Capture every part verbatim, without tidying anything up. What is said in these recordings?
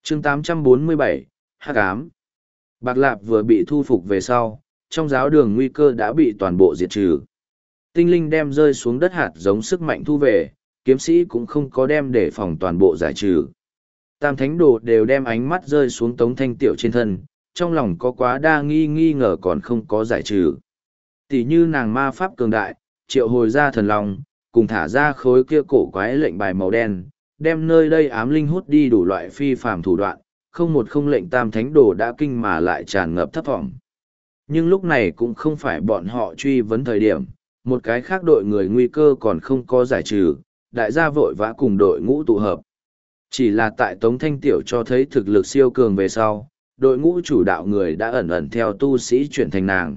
chương tám trăm bốn mươi bảy, Hắc ám. Bạc Lạp vừa bị thu phục về sau, trong giáo đường nguy cơ đã bị toàn bộ diệt trừ. Tinh linh đem rơi xuống đất hạt giống sức mạnh thu về, kiếm sĩ cũng không có đem để phòng toàn bộ giải trừ. Tam thánh đồ đều đem ánh mắt rơi xuống Tống Thanh Tiểu trên thân, trong lòng có quá đa nghi nghi ngờ còn không có giải trừ. Tỷ như nàng ma pháp cường đại, triệu hồi ra thần lòng, cùng thả ra khối kia cổ quái lệnh bài màu đen, đem nơi đây ám linh hút đi đủ loại phi phàm thủ đoạn, không một không lệnh tam thánh đồ đã kinh mà lại tràn ngập thấp thỏm. Nhưng lúc này cũng không phải bọn họ truy vấn thời điểm, một cái khác đội người nguy cơ còn không có giải trừ, đại gia vội vã cùng đội ngũ tụ hợp. Chỉ là tại Tống Thanh Tiểu cho thấy thực lực siêu cường về sau, đội ngũ chủ đạo người đã ẩn ẩn theo tu sĩ chuyển thành nàng.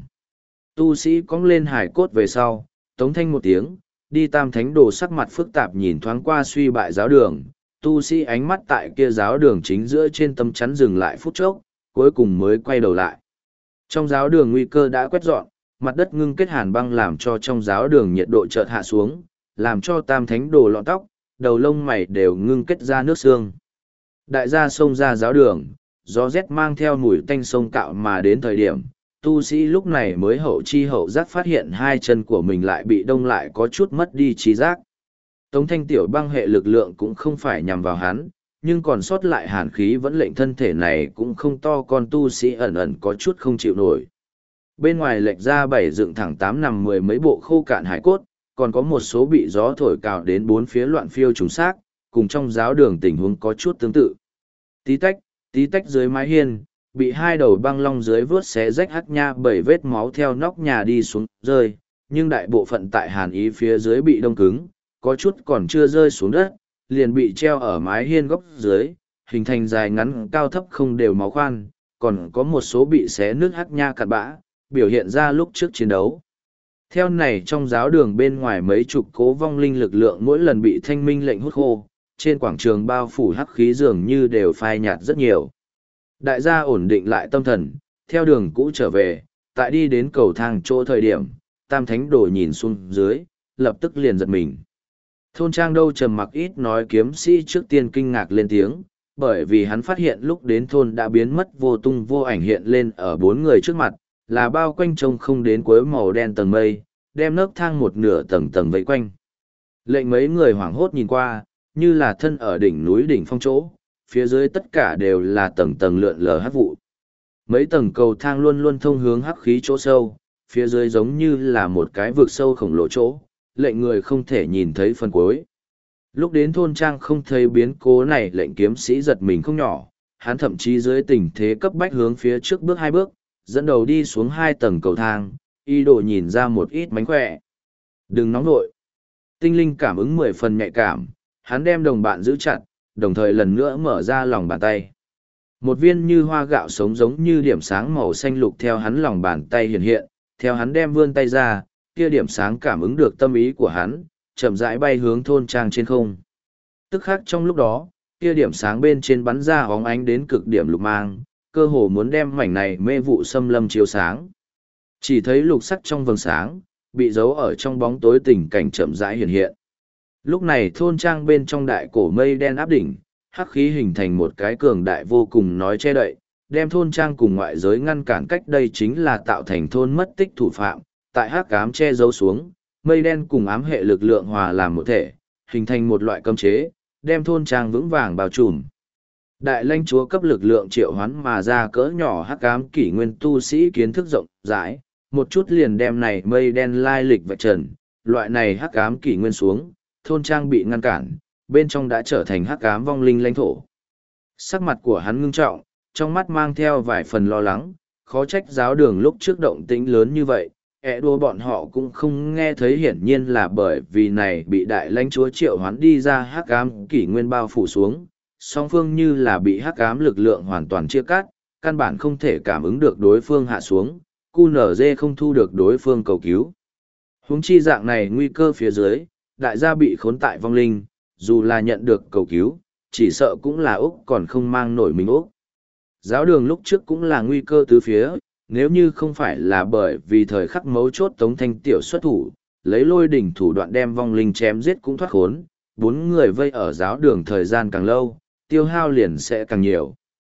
Tu sĩ cong lên hải cốt về sau, Tống Thanh một tiếng, đi tam thánh đồ sắc mặt phức tạp nhìn thoáng qua suy bại giáo đường, tu sĩ ánh mắt tại kia giáo đường chính giữa trên tấm chắn dừng lại phút chốc, cuối cùng mới quay đầu lại. Trong giáo đường nguy cơ đã quét dọn, mặt đất ngưng kết hàn băng làm cho trong giáo đường nhiệt độ chợt hạ xuống, làm cho tam thánh đồ lọn tóc, đầu lông mày đều ngưng kết ra nước xương. Đại gia xông ra giáo đường, gió rét mang theo mùi tanh sông cạo mà đến thời điểm, tu sĩ lúc này mới hậu chi hậu giác phát hiện hai chân của mình lại bị đông lại có chút mất đi trí giác. Tống Thanh Tiểu băng hệ lực lượng cũng không phải nhằm vào hắn, nhưng còn sót lại hàn khí vẫn lệnh thân thể này cũng không to, con tu sĩ ẩn ẩn có chút không chịu nổi. Bên ngoài lệch ra bảy dựng thẳng tám nằm mười mấy bộ khô cạn hải cốt, còn có một số bị gió thổi cào đến bốn phía loạn phiêu trùng xác, cùng trong giáo đường tình huống có chút tương tự. Tí tách, tí tách dưới mái hiên, bị hai đầu băng long dưới vớt xé rách hắc nha bảy vết máu theo nóc nhà đi xuống rơi, nhưng đại bộ phận tại hàn ý phía dưới bị đông cứng, có chút còn chưa rơi xuống đất, liền bị treo ở mái hiên góc dưới, hình thành dài ngắn cao thấp không đều máu khoan, còn có một số bị xé nước hắc nha cặn bã, biểu hiện ra lúc trước chiến đấu. Theo này trong giáo đường bên ngoài mấy chục cố vong linh lực lượng mỗi lần bị thanh minh lệnh hút khô, trên quảng trường bao phủ hắc khí dường như đều phai nhạt rất nhiều. Đại gia ổn định lại tâm thần, theo đường cũ trở về, tại đi đến cầu thang chỗ thời điểm, tam thánh đồ nhìn xuống dưới, lập tức liền giật mình. Thôn trang đâu trầm mặc ít nói kiếm sĩ trước tiên kinh ngạc lên tiếng, bởi vì hắn phát hiện lúc đến thôn đã biến mất vô tung vô ảnh hiện lên ở bốn người trước mặt, là bao quanh trông không đến cuối màu đen tầng mây, đem nấc thang một nửa tầng tầng vây quanh. Lệnh mấy người hoảng hốt nhìn qua, như là thân ở đỉnh núi đỉnh phong chỗ, phía dưới tất cả đều là tầng tầng lượn lờ hắc vụ. Mấy tầng cầu thang luôn luôn thông hướng hắc khí chỗ sâu, phía dưới giống như là một cái vực sâu khổng lồ chỗ, lệnh người không thể nhìn thấy phần cuối. Lúc đến thôn trang không thấy biến cố này, lệnh kiếm sĩ giật mình không nhỏ, hắn thậm chí dưới tình thế cấp bách hướng phía trước bước hai bước, dẫn đầu đi xuống hai tầng cầu thang, y đồ nhìn ra một ít mánh khỏe. Đừng nóng nội. Tinh linh cảm ứng mười phần nhạy cảm, hắn đem đồng bạn giữ chặt, đồng thời lần nữa mở ra lòng bàn tay. Một viên như hoa gạo sống giống như điểm sáng màu xanh lục theo hắn lòng bàn tay hiện hiện, theo hắn đem vươn tay ra, kia điểm sáng cảm ứng được tâm ý của hắn, chậm rãi bay hướng thôn trang trên không. Tức khắc trong lúc đó, kia điểm sáng bên trên bắn ra óng ánh đến cực điểm lục mang, cơ hồ muốn đem mảnh này mê vụ xâm lâm chiếu sáng. Chỉ thấy lục sắc trong vầng sáng, bị giấu ở trong bóng tối tình cảnh chậm rãi hiện hiện. Lúc này thôn trang bên trong đại cổ mây đen áp đỉnh, hắc khí hình thành một cái cường đại vô cùng nói che đậy, đem thôn trang cùng ngoại giới ngăn cản cách đây chính là tạo thành thôn mất tích thủ phạm, tại hắc ám che giấu xuống, mây đen cùng ám hệ lực lượng hòa làm một thể, hình thành một loại cấm chế, đem thôn trang vững vàng bao trùm. Đại lãnh chúa cấp lực lượng triệu hoán mà ra cỡ nhỏ hắc ám kỷ nguyên tu sĩ kiến thức rộng rãi, một chút liền đem này mây đen lai lịch vạch trần, loại này hắc ám kỷ nguyên xuống, thôn trang bị ngăn cản, bên trong đã trở thành hắc ám vong linh lãnh thổ. Sắc mặt của hắn ngưng trọng, trong mắt mang theo vài phần lo lắng, khó trách giáo đường lúc trước động tĩnh lớn như vậy, ẹ đua bọn họ cũng không nghe thấy, hiển nhiên là bởi vì này bị đại lãnh chúa triệu hoán đi ra hắc ám kỷ nguyên bao phủ xuống, song phương như là bị hắc ám lực lượng hoàn toàn chia cắt, căn bản không thể cảm ứng được đối phương hạ xuống, cu nở dê không thu được đối phương cầu cứu. Huống chi dạng này nguy cơ phía dưới, đại gia bị khốn tại vong linh, dù là nhận được cầu cứu, chỉ sợ cũng là Úc còn không mang nổi mình Úc. Giáo đường lúc trước cũng là nguy cơ tứ phía, nếu như không phải là bởi vì thời khắc mấu chốt Tống Thanh Tiểu xuất thủ, lấy lôi đỉnh thủ đoạn đem vong linh chém giết cũng thoát khốn, bốn người vây ở giáo đường thời gian càng lâu, tiêu hao liền sẽ càng nhiều.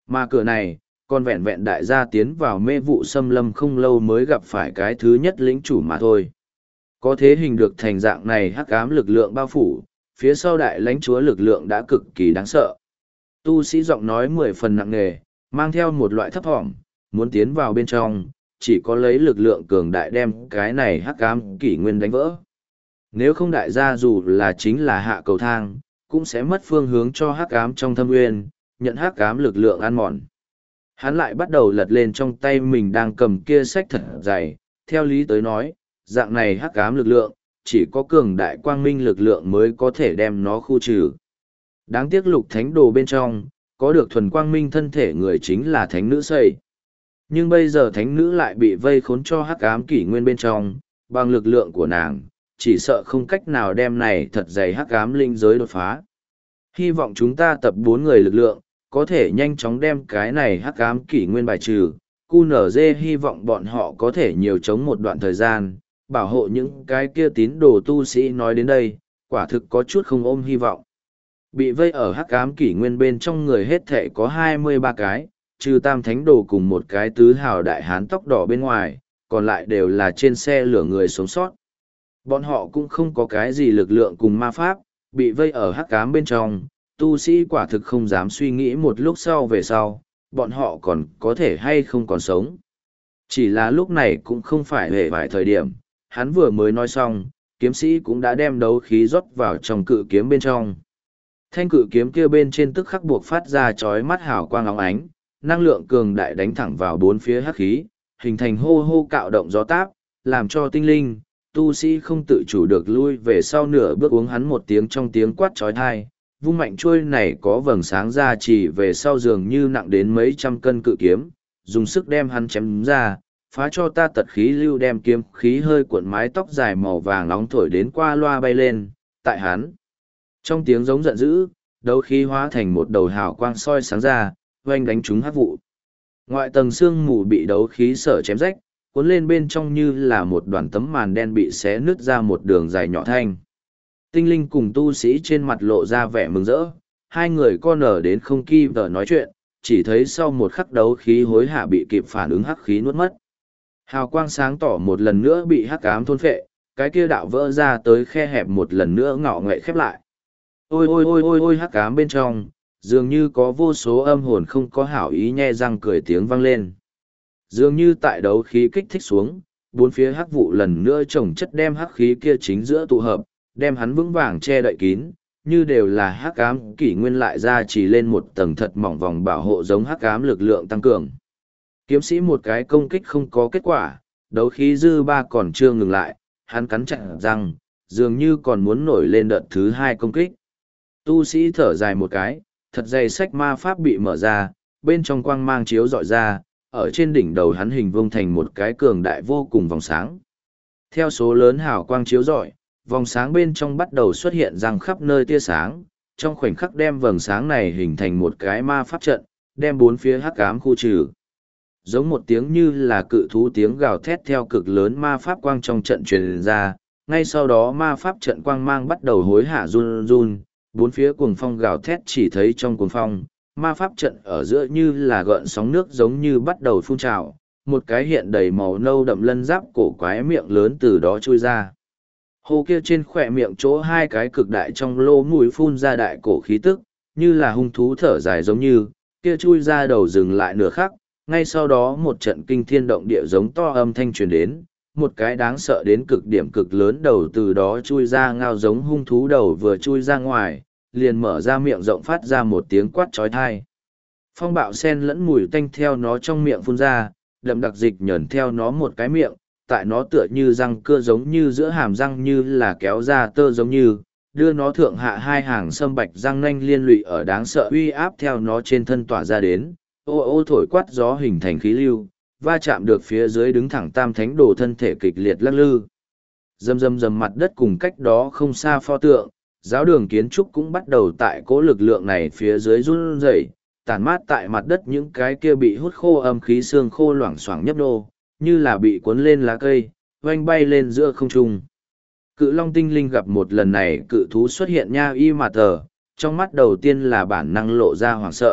Mà cửa này, còn vẹn vẹn đại gia tiến vào mê vụ xâm lâm không lâu mới gặp phải cái thứ nhất lĩnh chủ mà thôi. Có thế hình được thành dạng này hắc ám lực lượng bao phủ, phía sau đại lãnh chúa lực lượng đã cực kỳ đáng sợ. Tu sĩ giọng nói mười phần nặng nề, mang theo một loại thấp thỏm, muốn tiến vào bên trong, chỉ có lấy lực lượng cường đại đem cái này hắc ám kỷ nguyên đánh vỡ. Nếu không đại gia dù là chính là hạ cầu thang, cũng sẽ mất phương hướng cho hắc ám trong thâm nguyên, nhận hắc ám lực lượng ăn mòn. Hắn lại bắt đầu lật lên trong tay mình đang cầm kia sách thật dày, theo lý tới nói, dạng này hắc ám lực lượng, chỉ có cường đại quang minh lực lượng mới có thể đem nó khu trừ. Đáng tiếc lục thánh đồ bên trong, có được thuần quang minh thân thể người chính là thánh nữ xây. Nhưng bây giờ thánh nữ lại bị vây khốn cho hắc ám kỷ nguyên bên trong, bằng lực lượng của nàng, chỉ sợ không cách nào đem này thật dày hắc ám linh giới đột phá. Hy vọng chúng ta tập bốn người lực lượng, có thể nhanh chóng đem cái này hắc ám kỷ nguyên bài trừ. quy en giê hy vọng bọn họ có thể nhiều chống một đoạn thời gian, bảo hộ những cái kia tín đồ tu sĩ. Nói đến đây, quả thực có chút không ôm hy vọng. Bị vây ở hắc ám kỷ nguyên bên trong người hết thể có hai mươi ba cái, trừ tam thánh đồ cùng một cái tứ hào đại hán tóc đỏ bên ngoài, còn lại đều là trên xe lửa người sống sót. Bọn họ cũng không có cái gì lực lượng cùng ma pháp, bị vây ở hắc ám bên trong, tu sĩ quả thực không dám suy nghĩ một lúc sau về sau, bọn họ còn có thể hay không còn sống. Chỉ là lúc này cũng không phải hề vài thời điểm, hắn vừa mới nói xong, kiếm sĩ cũng đã đem đấu khí rót vào trong cự kiếm bên trong. Thanh cự kiếm kia bên trên tức khắc buộc phát ra chói mắt hào quang óng ánh, năng lượng cường đại đánh thẳng vào bốn phía hắc khí, hình thành hô hô cạo động gió táp, làm cho tinh linh, tu sĩ không tự chủ được lui về sau nửa bước uống hắn một tiếng trong tiếng quát chói tai. Vung mạnh chuôi này có vầng sáng ra chỉ về sau giường như nặng đến mấy trăm cân cự kiếm, dùng sức đem hắn chém ra, phá cho ta tật khí lưu đem kiếm khí hơi cuộn mái tóc dài màu vàng nóng thổi đến qua loa bay lên, tại hắn. Trong tiếng giống giận dữ, đấu khí hóa thành một đầu hào quang soi sáng ra, oanh đánh trúng hắc vụ. Ngoại tầng xương mù bị đấu khí sở chém rách, cuốn lên bên trong như là một đoàn tấm màn đen bị xé nứt ra một đường dài nhỏ thanh. Tinh linh cùng tu sĩ trên mặt lộ ra vẻ mừng rỡ, hai người con nở đến không kịp tờ nói chuyện, chỉ thấy sau một khắc đấu khí hối hả bị kịp phản ứng hắc khí nuốt mất. Hào quang sáng tỏ một lần nữa bị hắc ám thôn phệ, cái kia đạo vỡ ra tới khe hẹp một lần nữa ngọ nghệ khép lại. Ôi ôi ôi ôi ôi hắc ám bên trong, dường như có vô số âm hồn không có hảo ý nhe răng cười tiếng vang lên. Dường như tại đấu khí kích thích xuống, bốn phía hắc vụ lần nữa chồng chất đem hắc khí kia chính giữa tụ hợp, đem hắn vững vàng che đậy kín, như đều là hắc ám kỷ nguyên lại ra chỉ lên một tầng thật mỏng vòng bảo hộ giống hắc ám lực lượng tăng cường. Kiếm sĩ một cái công kích không có kết quả, đấu khí dư ba còn chưa ngừng lại, hắn cắn chặt răng, dường như còn muốn nổi lên đợt thứ hai công kích. Tu sĩ thở dài một cái, thật dày sách ma pháp bị mở ra, bên trong quang mang chiếu dọi ra, ở trên đỉnh đầu hắn hình vuông thành một cái cường đại vô cùng vòng sáng. Theo số lớn hào quang chiếu rọi, vòng sáng bên trong bắt đầu xuất hiện răng khắp nơi tia sáng, trong khoảnh khắc đem vầng sáng này hình thành một cái ma pháp trận, đem bốn phía hắc ám khu trừ. Giống một tiếng như là cự thú tiếng gào thét theo cực lớn ma pháp quang trong trận truyền ra, ngay sau đó ma pháp trận quang mang bắt đầu hối hả run run, bốn phía cuồng phong gào thét chỉ thấy trong cuồng phong, ma pháp trận ở giữa như là gợn sóng nước giống như bắt đầu phun trào, một cái hiện đầy màu nâu đậm lân giáp cổ quái miệng lớn từ đó chui ra. Hồ kia trên khỏe miệng chỗ hai cái cực đại trong lô mũi phun ra đại cổ khí tức, như là hung thú thở dài giống như, kia chui ra đầu dừng lại nửa khắc, ngay sau đó một trận kinh thiên động địa giống to âm thanh truyền đến, một cái đáng sợ đến cực điểm cực lớn đầu từ đó chui ra ngao giống hung thú đầu vừa chui ra ngoài, liền mở ra miệng rộng phát ra một tiếng quát chói tai. Phong bạo sen lẫn mùi tanh theo nó trong miệng phun ra, đậm đặc dịch nhờn theo nó một cái miệng, tại nó tựa như răng cưa giống như giữa hàm răng như là kéo ra tơ giống như, đưa nó thượng hạ hai hàng sâm bạch răng nanh liên lụy ở đáng sợ uy áp theo nó trên thân tỏa ra đến, ô ô thổi quát gió hình thành khí lưu, va chạm được phía dưới đứng thẳng tam thánh đồ thân thể kịch liệt lắc lư. Dầm dầm dầm mặt đất cùng cách đó không xa pho tượng, giáo đường kiến trúc cũng bắt đầu tại cỗ lực lượng này phía dưới run rẩy, tản mát tại mặt đất những cái kia bị hút khô âm khí xương khô loảng xoảng nhấp nô, như là bị cuốn lên lá cây, oanh bay lên giữa không trung. Cự long tinh linh gặp một lần này cự thú xuất hiện nha y mà tờ, trong mắt đầu tiên là bản năng lộ ra hoảng sợ,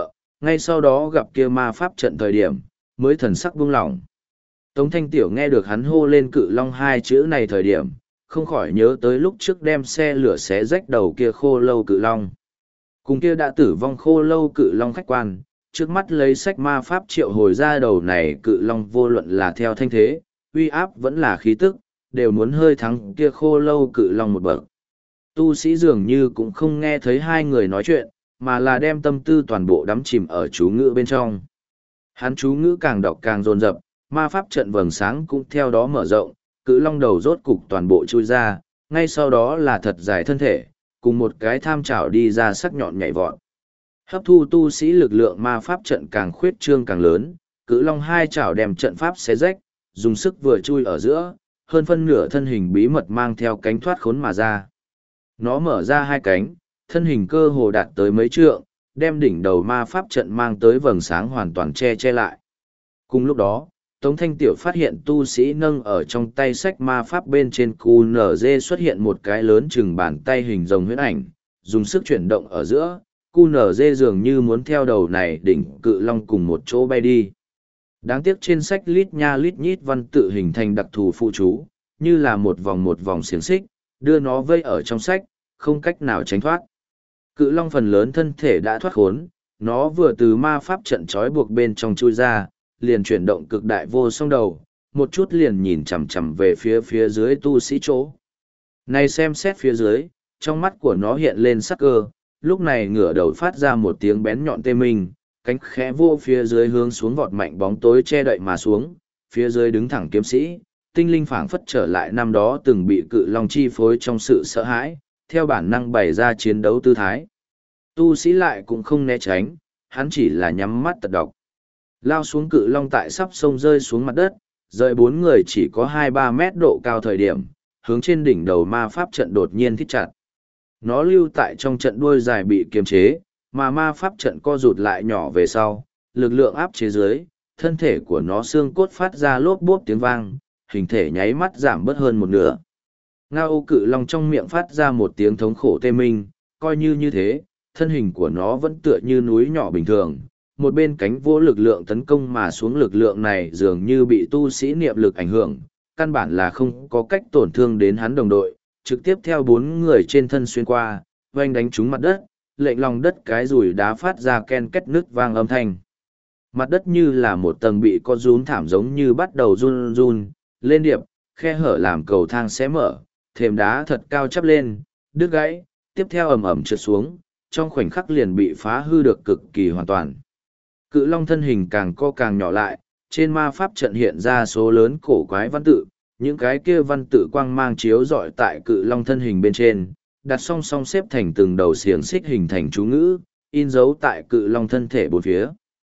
ngay sau đó gặp kia ma pháp trận thời điểm, mới thần sắc buông lỏng. Tống Thanh Tiểu nghe được hắn hô lên cự long hai chữ này thời điểm, không khỏi nhớ tới lúc trước đem xe lửa xé rách đầu kia khô lâu cự long. Cùng kia đã tử vong khô lâu cự long khách quan, trước mắt lấy sách ma pháp triệu hồi ra đầu này cự long vô luận là theo thanh thế, uy áp vẫn là khí tức, đều muốn hơi thắng kia khô lâu cự long một bậc. Tu sĩ dường như cũng không nghe thấy hai người nói chuyện, mà là đem tâm tư toàn bộ đắm chìm ở chú ngữ bên trong. Hắn chú ngữ càng đọc càng dồn dập, ma pháp trận vầng sáng cũng theo đó mở rộng, cự long đầu rốt cục toàn bộ chui ra, ngay sau đó là thật dài thân thể, cùng một cái tham chảo đi ra sắc nhọn nhảy vọt. Hấp thu tu sĩ lực lượng ma pháp trận càng khuyết trương càng lớn, cự long hai chảo đem trận pháp xé rách, dùng sức vừa chui ở giữa, hơn phân nửa thân hình bí mật mang theo cánh thoát khốn mà ra. Nó mở ra hai cánh, thân hình cơ hồ đạt tới mấy trượng, đem đỉnh đầu ma pháp trận mang tới vầng sáng hoàn toàn che che lại. Cùng lúc đó, Tống Thanh Tiểu phát hiện tu sĩ nâng ở trong tay sách ma pháp bên trên cu nở dê xuất hiện một cái lớn chừng bàn tay hình rồng huyễn ảnh, dùng sức chuyển động ở giữa, cu nở dê dường như muốn theo đầu này đỉnh cự long cùng một chỗ bay đi. Đáng tiếc trên sách lít nha lít nhít văn tự hình thành đặc thù phụ chú, như là một vòng một vòng xiềng xích, đưa nó vây ở trong sách, không cách nào tránh thoát. Cự long phần lớn thân thể đã thoát khốn, nó vừa từ ma pháp trận trói buộc bên trong chui ra, liền chuyển động cực đại vô song đầu, một chút liền nhìn chằm chằm về phía phía dưới tu sĩ chỗ. Này xem xét phía dưới, trong mắt của nó hiện lên sắc cơ, lúc này ngửa đầu phát ra một tiếng bén nhọn tê minh, cánh khẽ vô phía dưới hướng xuống vọt mạnh bóng tối che đậy mà xuống, phía dưới đứng thẳng kiếm sĩ, tinh linh phảng phất trở lại năm đó từng bị cự long chi phối trong sự sợ hãi, theo bản năng bày ra chiến đấu tư thái. Tu sĩ lại cũng không né tránh, hắn chỉ là nhắm mắt tật độc. Lao xuống cự long tại sắp sông rơi xuống mặt đất, rời bốn người chỉ có hai ba mét độ cao thời điểm, hướng trên đỉnh đầu ma pháp trận đột nhiên thít chặt. Nó lưu tại trong trận đuôi dài bị kiềm chế, mà ma pháp trận co rụt lại nhỏ về sau, lực lượng áp chế dưới, thân thể của nó xương cốt phát ra lốp bốp tiếng vang, hình thể nháy mắt giảm bớt hơn một nửa. Ngao cự long trong miệng phát ra một tiếng thống khổ tê minh, coi như như thế, thân hình của nó vẫn tựa như núi nhỏ bình thường. Một bên cánh vô lực lượng tấn công mà xuống lực lượng này dường như bị tu sĩ niệm lực ảnh hưởng, căn bản là không có cách tổn thương đến hắn đồng đội, trực tiếp theo bốn người trên thân xuyên qua, oanh đánh trúng mặt đất, lệnh lòng đất cái rùi đá phát ra ken két nứt vang âm thanh. Mặt đất như là một tầng bị co rún thảm giống như bắt đầu run run, lên điệp, khe hở làm cầu thang xé mở, thềm đá thật cao chắp lên, đứt gãy, tiếp theo ầm ầm trượt xuống, trong khoảnh khắc liền bị phá hư được cực kỳ hoàn toàn. Cự long thân hình càng co càng nhỏ lại, trên ma pháp trận hiện ra số lớn cổ quái văn tự, những cái kia văn tự quang mang chiếu rọi tại cự long thân hình bên trên, đặt song song xếp thành từng đầu xiềng xích hình thành chú ngữ, in dấu tại cự long thân thể bốn phía.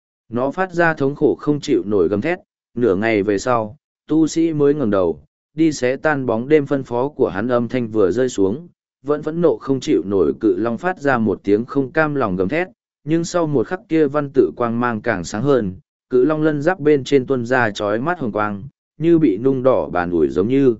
Nó phát ra thống khổ không chịu nổi gầm thét, nửa ngày về sau, tu sĩ mới ngẩng đầu, đi xé tan bóng đêm phân phó của hắn âm thanh vừa rơi xuống, vẫn phẫn nộ không chịu nổi cự long phát ra một tiếng không cam lòng gầm thét, nhưng sau một khắc kia văn tự quang mang càng sáng hơn, cự long lân giáp bên trên tuôn ra chói mắt hồng quang, như bị nung đỏ bàn ủi giống như.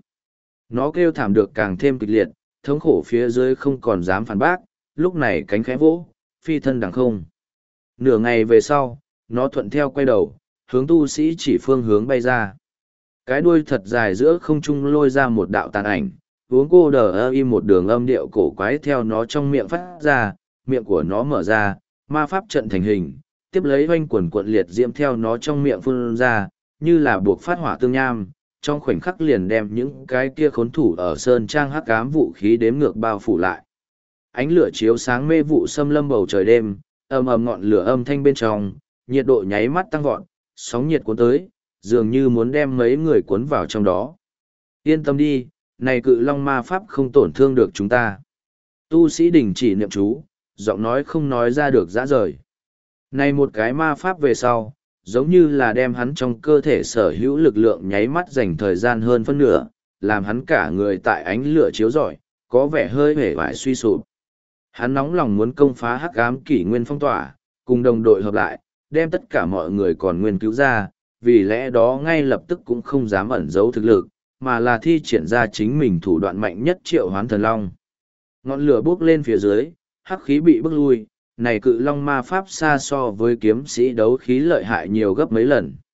Nó kêu thảm được càng thêm kịch liệt, thống khổ phía dưới không còn dám phản bác, lúc này cánh khẽ vỗ, phi thân đằng không. Nửa ngày về sau, nó thuận theo quay đầu, hướng tu sĩ chỉ phương hướng bay ra. Cái đuôi thật dài giữa không trung lôi ra một đạo tàn ảnh, uống cô đờ ơ im một đường âm điệu cổ quái theo nó trong miệng phát ra, miệng của nó mở ra, ma pháp trận thành hình, tiếp lấy hoanh quần cuộn liệt diễm theo nó trong miệng phun ra, như là buộc phát hỏa tương nham, trong khoảnh khắc liền đem những cái kia khốn thủ ở sơn trang hắc ám vũ khí đếm ngược bao phủ lại. Ánh lửa chiếu sáng mê vụ xâm lâm bầu trời đêm, ầm ầm ngọn lửa âm thanh bên trong, nhiệt độ nháy mắt tăng vọt, sóng nhiệt cuốn tới, dường như muốn đem mấy người cuốn vào trong đó. Yên tâm đi, này cự long ma pháp không tổn thương được chúng ta. Tu sĩ đình chỉ niệm chú, giọng nói không nói ra được dã rời. Này một cái ma pháp về sau, giống như là đem hắn trong cơ thể sở hữu lực lượng nháy mắt dành thời gian hơn phân nửa, làm hắn cả người tại ánh lửa chiếu rọi, có vẻ hơi hể vải suy sụp. Hắn nóng lòng muốn công phá hắc ám kỷ nguyên phong tỏa, cùng đồng đội hợp lại, đem tất cả mọi người còn nguyên cứu ra, vì lẽ đó ngay lập tức cũng không dám ẩn giấu thực lực, mà là thi triển ra chính mình thủ đoạn mạnh nhất triệu hoán thần long. Ngọn lửa bốc lên phía dưới, hắc khí bị bức lui, này cự long ma pháp xa so với kiếm sĩ đấu khí lợi hại nhiều gấp mấy lần.